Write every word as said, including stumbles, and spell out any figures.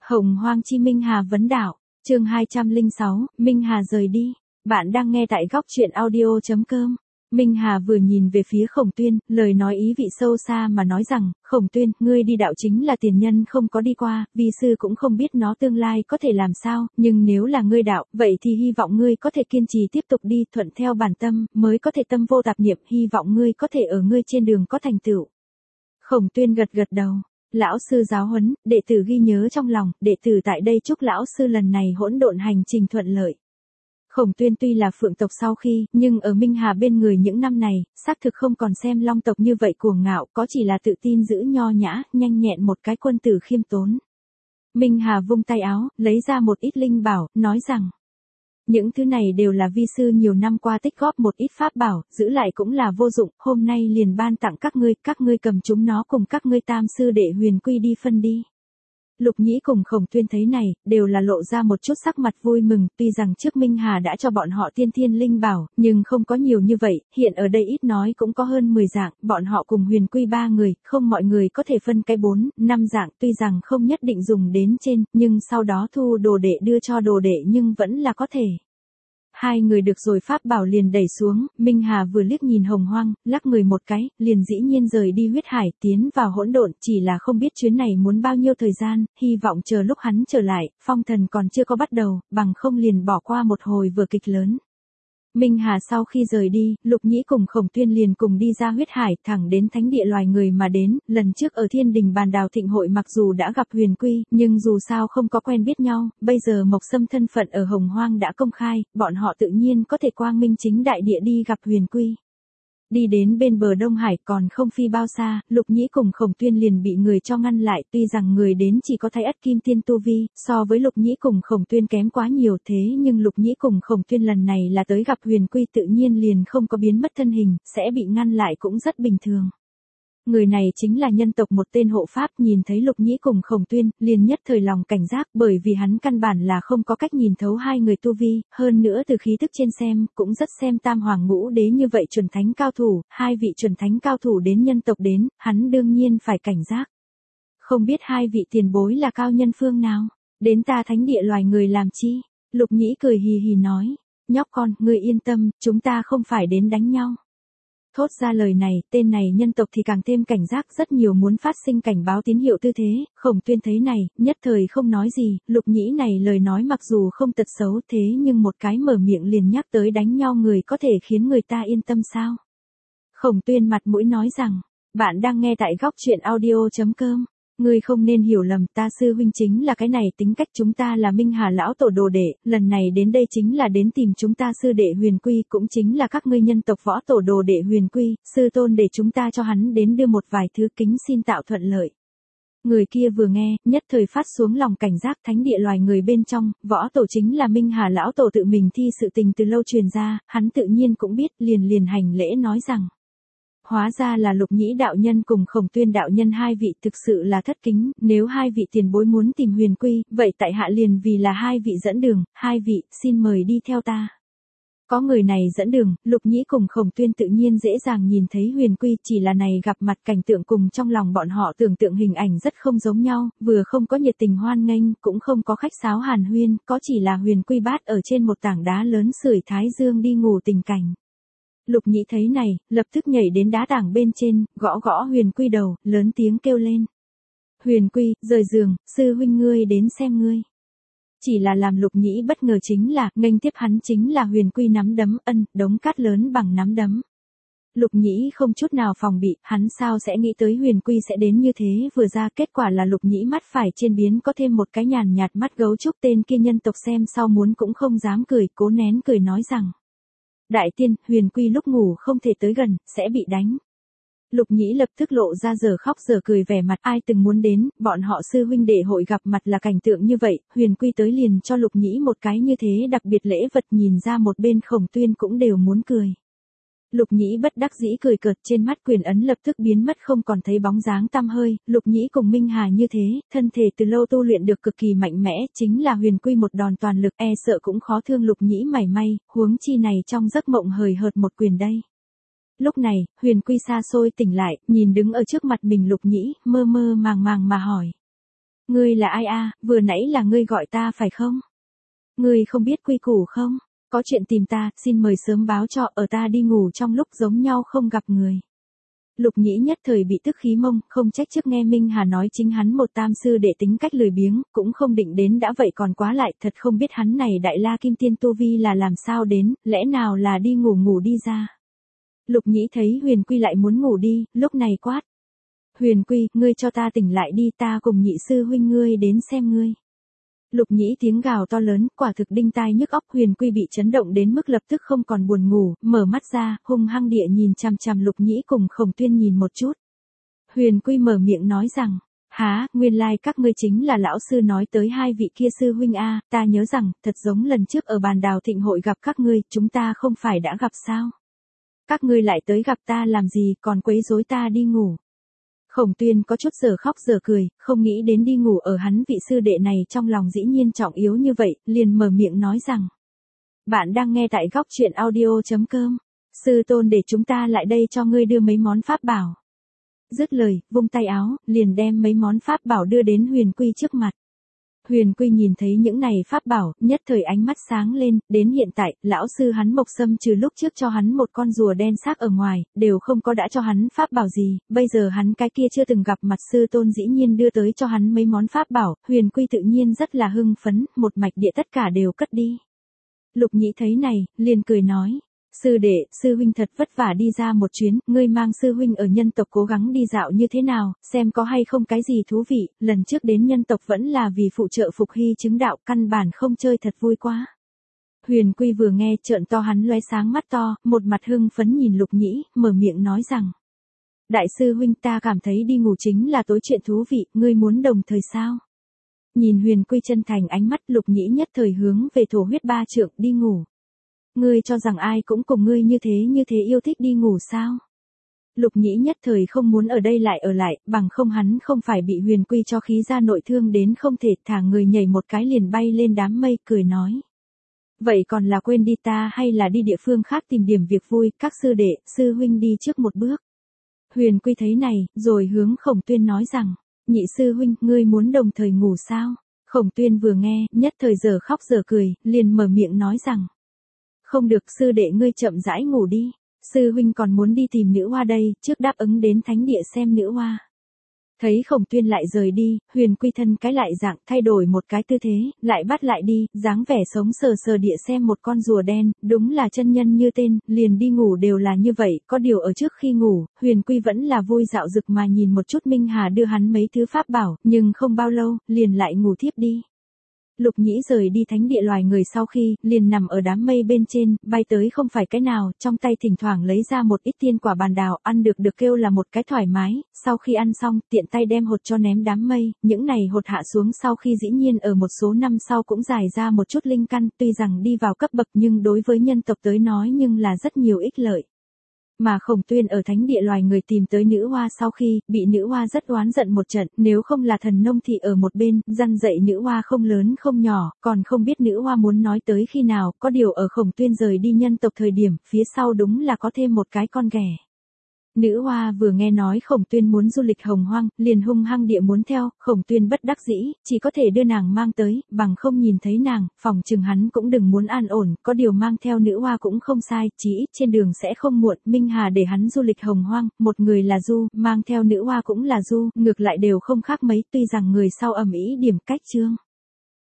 Hồng Hoang chi Minh Hà vấn đạo, chương hai trăm lẻ sáu, Minh Hà rời đi. Bạn đang nghe tại góc truyện audio chấm com. Minh Hà vừa nhìn về phía Khổng Tuyên, lời nói ý vị sâu xa mà nói rằng, Khổng Tuyên, ngươi đi đạo chính là tiền nhân không có đi qua, vi sư cũng không biết nó tương lai có thể làm sao, nhưng nếu là ngươi đạo, vậy thì hy vọng ngươi có thể kiên trì tiếp tục đi, thuận theo bản tâm, mới có thể tâm vô tạp niệm, hy vọng ngươi có thể ở ngươi trên đường có thành tựu. Khổng Tuyên gật gật đầu. Lão sư giáo huấn, đệ tử ghi nhớ trong lòng, đệ tử tại đây chúc lão sư lần này hỗn độn hành trình thuận lợi. Khổng Tuyên tuy là phượng tộc sau khi, nhưng ở Minh Hà bên người những năm này, xác thực không còn xem long tộc như vậy cuồng ngạo, có chỉ là tự tin giữ nho nhã, nhanh nhẹn một cái quân tử khiêm tốn. Minh Hà vung tay áo, lấy ra một ít linh bảo, nói rằng, những thứ này đều là vi sư nhiều năm qua tích góp một ít pháp bảo, giữ lại cũng là vô dụng, hôm nay liền ban tặng các ngươi, các ngươi cầm chúng nó cùng các ngươi tam sư đệ Huyền Quy đi phân đi. Lục Nhĩ cùng Khổng Tuyên thấy này, đều là lộ ra một chút sắc mặt vui mừng, tuy rằng trước Minh Hà đã cho bọn họ tiên thiên linh bảo, nhưng không có nhiều như vậy, hiện ở đây ít nói cũng có hơn mười dạng, bọn họ cùng Huyền Quy ba người, không mọi người có thể phân cái bốn, năm dạng, tuy rằng không nhất định dùng đến trên, nhưng sau đó thu đồ đệ đưa cho đồ đệ nhưng vẫn là có thể. Hai người được rồi pháp bảo liền đẩy xuống, Minh Hà vừa liếc nhìn Hồng Hoang, lắc người một cái, liền dĩ nhiên rời đi huyết hải, tiến vào hỗn độn, chỉ là không biết chuyến này muốn bao nhiêu thời gian, hy vọng chờ lúc hắn trở lại, phong thần còn chưa có bắt đầu, bằng không liền bỏ qua một hồi vừa kịch lớn. Minh Hà sau khi rời đi, Lục Nhĩ cùng Khổng Tuyên liền cùng đi ra huyết hải, thẳng đến thánh địa loài người mà đến, lần trước ở thiên đình bàn đào thịnh hội mặc dù đã gặp Huyền Quy, nhưng dù sao không có quen biết nhau, bây giờ Mộc Sâm thân phận ở Hồng Hoang đã công khai, bọn họ tự nhiên có thể quang minh chính đại địa đi gặp Huyền Quy. Đi đến bên bờ Đông Hải còn không phi bao xa, Lục Nhĩ cùng Khổng Tuyên liền bị người cho ngăn lại, tuy rằng người đến chỉ có Thái Ất Kim Tiên tu vi, so với Lục Nhĩ cùng Khổng Tuyên kém quá nhiều, thế nhưng Lục Nhĩ cùng Khổng Tuyên lần này là tới gặp Huyền Quy, tự nhiên liền không có biến mất thân hình, sẽ bị ngăn lại cũng rất bình thường. Người này chính là nhân tộc một tên hộ pháp, nhìn thấy Lục Nhĩ cùng Khổng Tuyên, liền nhất thời lòng cảnh giác, bởi vì hắn căn bản là không có cách nhìn thấu hai người tu vi, hơn nữa từ khí tức trên xem, cũng rất xem tam hoàng ngũ đế như vậy chuẩn thánh cao thủ, hai vị chuẩn thánh cao thủ đến nhân tộc đến, hắn đương nhiên phải cảnh giác. Không biết hai vị tiền bối là cao nhân phương nào, đến ta thánh địa loài người làm chi? Lục Nhĩ cười hì hì nói, nhóc con, ngươi yên tâm, chúng ta không phải đến đánh nhau. Thốt ra lời này, tên này nhân tộc thì càng thêm cảnh giác, rất nhiều muốn phát sinh cảnh báo tín hiệu tư thế, Khổng Tuyên thấy này, nhất thời không nói gì, Lục Nhĩ này lời nói mặc dù không tật xấu thế nhưng một cái mở miệng liền nhắc tới đánh nhau người có thể khiến người ta yên tâm sao? Khổng Tuyên mặt mũi nói rằng, bạn đang nghe tại góc truyện audio chấm com. Ngươi không nên hiểu lầm, ta sư huynh chính là cái này, tính cách chúng ta là Minh Hà lão tổ đồ đệ, lần này đến đây chính là đến tìm chúng ta sư đệ Huyền Quy, cũng chính là các ngươi nhân tộc võ tổ đồ đệ Huyền Quy, sư tôn để chúng ta cho hắn đến đưa một vài thứ kính xin tạo thuận lợi. Người kia vừa nghe, nhất thời phát xuống lòng cảnh giác, thánh địa loài người bên trong, võ tổ chính là Minh Hà lão tổ tự mình thi sự tình từ lâu truyền ra, hắn tự nhiên cũng biết, liền liền hành lễ nói rằng. Hóa ra là Lục Nhĩ đạo nhân cùng Khổng Tuyên đạo nhân hai vị, thực sự là thất kính, nếu hai vị tiền bối muốn tìm Huyền Quy, vậy tại hạ liền vì là hai vị dẫn đường, hai vị, xin mời đi theo ta. Có người này dẫn đường, Lục Nhĩ cùng Khổng Tuyên tự nhiên dễ dàng nhìn thấy Huyền Quy, chỉ là này gặp mặt cảnh tượng cùng trong lòng bọn họ tưởng tượng hình ảnh rất không giống nhau, vừa không có nhiệt tình hoan nghênh, cũng không có khách sáo hàn huyên, có chỉ là Huyền Quy bát ở trên một tảng đá lớn sưởi thái dương đi ngủ tình cảnh. Lục Nhĩ thấy này, lập tức nhảy đến đá tảng bên trên, gõ gõ Huyền Quy đầu, lớn tiếng kêu lên. Huyền Quy, rời giường, sư huynh ngươi đến xem ngươi. Chỉ là làm Lục Nhĩ bất ngờ chính là, nghênh tiếp hắn chính là Huyền Quy nắm đấm, ân, đống cát lớn bằng nắm đấm. Lục Nhĩ không chút nào phòng bị, hắn sao sẽ nghĩ tới Huyền Quy sẽ đến như thế, vừa ra kết quả là Lục Nhĩ mắt phải trên biến có thêm một cái nhàn nhạt mắt gấu trúc, tên kia nhân tộc xem sau muốn cũng không dám cười, cố nén cười nói rằng. Đại tiên, Huyền Quy lúc ngủ không thể tới gần, sẽ bị đánh. Lục Nhĩ lập tức lộ ra giờ khóc giờ cười vẻ mặt, ai từng muốn đến, bọn họ sư huynh đệ hội gặp mặt là cảnh tượng như vậy, Huyền Quy tới liền cho Lục Nhĩ một cái như thế đặc biệt lễ vật, nhìn ra một bên Khổng Tuyên cũng đều muốn cười. Lục Nhĩ bất đắc dĩ cười cợt, trên mắt quyền ấn lập tức biến mất không còn thấy bóng dáng tăm hơi, Lục Nhĩ cùng Minh Hà như thế, thân thể từ lâu tu luyện được cực kỳ mạnh mẽ, chính là Huyền Quy một đòn toàn lực, e sợ cũng khó thương Lục Nhĩ mảy may, huống chi này trong giấc mộng hời hợt một quyền đây. Lúc này, Huyền Quy xa xôi tỉnh lại, nhìn đứng ở trước mặt mình Lục Nhĩ, mơ mơ màng màng mà hỏi. Ngươi là ai a, vừa nãy là ngươi gọi ta phải không? Ngươi không biết quy củ không? Có chuyện tìm ta, xin mời sớm báo cho, ở ta đi ngủ trong lúc giống nhau không gặp người. Lục Nhĩ nhất thời bị tức khí mông, không trách trước nghe Minh Hà nói chính hắn một tam sư để tính cách lười biếng, cũng không định đến đã vậy còn quá lại, thật không biết hắn này đại la kim tiên tu vi là làm sao đến, lẽ nào là đi ngủ ngủ đi ra. Lục Nhĩ thấy Huyền Quy lại muốn ngủ đi, lúc này quát. Huyền Quy, ngươi cho ta tỉnh lại đi, ta cùng nhị sư huynh ngươi đến xem ngươi. Lục Nhĩ tiếng gào to lớn, quả thực đinh tai nhức óc. Huyền Quy bị chấn động đến mức lập tức không còn buồn ngủ, mở mắt ra, hung hăng địa nhìn chằm chằm Lục Nhĩ cùng Khổng Tuyên nhìn một chút. Huyền Quy mở miệng nói rằng, há, nguyên lai các ngươi chính là lão sư nói tới hai vị kia sư huynh a, ta nhớ rằng, thật giống lần trước ở bàn đào thịnh hội gặp các ngươi, chúng ta không phải đã gặp sao? Các ngươi lại tới gặp ta làm gì, còn quấy rối ta đi ngủ. Khổng Tuyên có chút giờ khóc giờ cười, không nghĩ đến đi ngủ ở hắn vị sư đệ này trong lòng dĩ nhiên trọng yếu như vậy, liền mở miệng nói rằng. Bạn đang nghe tại góc truyện audio.com, sư tôn để chúng ta lại đây cho ngươi đưa mấy món pháp bảo. Dứt lời, vung tay áo, liền đem mấy món pháp bảo đưa đến Huyền Quy trước mặt. Huyền Quy nhìn thấy những này pháp bảo, nhất thời ánh mắt sáng lên, đến hiện tại, lão sư hắn Mộc Sâm trừ lúc trước cho hắn một con rùa đen xác ở ngoài, đều không có đã cho hắn pháp bảo gì, bây giờ hắn cái kia chưa từng gặp mặt sư tôn dĩ nhiên đưa tới cho hắn mấy món pháp bảo, Huyền Quy tự nhiên rất là hưng phấn, một mạch địa tất cả đều cất đi. Lục Nhĩ thấy này, liền cười nói. Sư đệ, sư huynh thật vất vả đi ra một chuyến, ngươi mang sư huynh ở nhân tộc cố gắng đi dạo như thế nào, xem có hay không cái gì thú vị, lần trước đến nhân tộc vẫn là vì phụ trợ Phục Hy chứng đạo, căn bản không chơi thật vui quá. Huyền Quy vừa nghe trợn to hắn lóe sáng mắt to, một mặt hưng phấn nhìn Lục Nhĩ, mở miệng nói rằng. Đại sư huynh ta cảm thấy đi ngủ chính là tối chuyện thú vị, ngươi muốn đồng thời sao? Nhìn Huyền Quy chân thành ánh mắt Lục Nhĩ nhất thời hướng về thổ huyết ba trượng đi ngủ. Ngươi cho rằng ai cũng cùng ngươi như thế như thế yêu thích đi ngủ sao? Lục Nhĩ nhất thời không muốn ở đây lại ở lại, bằng không hắn không phải bị Huyền Quy cho khí ra nội thương đến không thể, thả người nhảy một cái liền bay lên đám mây, cười nói. Vậy còn là quên đi ta hay là đi địa phương khác tìm điểm việc vui, các sư đệ, sư huynh đi trước một bước. Huyền Quy thấy này, rồi hướng Khổng Tuyên nói rằng, nhị sư huynh, ngươi muốn đồng thời ngủ sao? Khổng Tuyên vừa nghe, nhất thời giờ khóc giờ cười, liền mở miệng nói rằng. Không được, sư đệ ngươi chậm rãi ngủ đi, sư huynh còn muốn đi tìm nữ hoa đây, trước đáp ứng đến thánh địa xem nữ hoa. Thấy Khổng Tuyên lại rời đi, Huyền Quy thân cái lại dạng, thay đổi một cái tư thế, lại bắt lại đi, dáng vẻ sống sờ sờ địa xem một con rùa đen, đúng là chân nhân như tên, liền đi ngủ đều là như vậy, có điều ở trước khi ngủ, Huyền Quy vẫn là vui dạo dực mà nhìn một chút Minh Hà đưa hắn mấy thứ pháp bảo, nhưng không bao lâu, liền lại ngủ thiếp đi. Lục Nhĩ rời đi thánh địa loài người sau khi, liền nằm ở đám mây bên trên, bay tới không phải cái nào, trong tay thỉnh thoảng lấy ra một ít tiên quả bàn đào, ăn được được kêu là một cái thoải mái, sau khi ăn xong, tiện tay đem hột cho ném đám mây, những này hột hạ xuống sau khi dĩ nhiên ở một số năm sau cũng giải ra một chút linh căn, tuy rằng đi vào cấp bậc nhưng đối với nhân tộc tới nói nhưng là rất nhiều ích lợi. Mà Khổng Tuyên ở thánh địa loài người tìm tới nữ hoa sau khi, bị nữ hoa rất oán giận một trận, nếu không là thần nông thị ở một bên, răn dạy nữ hoa không lớn không nhỏ, còn không biết nữ hoa muốn nói tới khi nào, có điều ở Khổng Tuyên rời đi nhân tộc thời điểm, phía sau đúng là có thêm một cái con ghẻ. Nữ hoa vừa nghe nói Khổng Tuyên muốn du lịch hồng hoang, liền hung hăng địa muốn theo, Khổng Tuyên bất đắc dĩ, chỉ có thể đưa nàng mang tới, bằng không nhìn thấy nàng, phòng chừng hắn cũng đừng muốn an ổn, có điều mang theo nữ hoa cũng không sai, chỉ ít trên đường sẽ không muộn, Minh Hà để hắn du lịch hồng hoang, một người là du, mang theo nữ hoa cũng là du, ngược lại đều không khác mấy, tuy rằng người sau ầm ĩ điểm cách chương.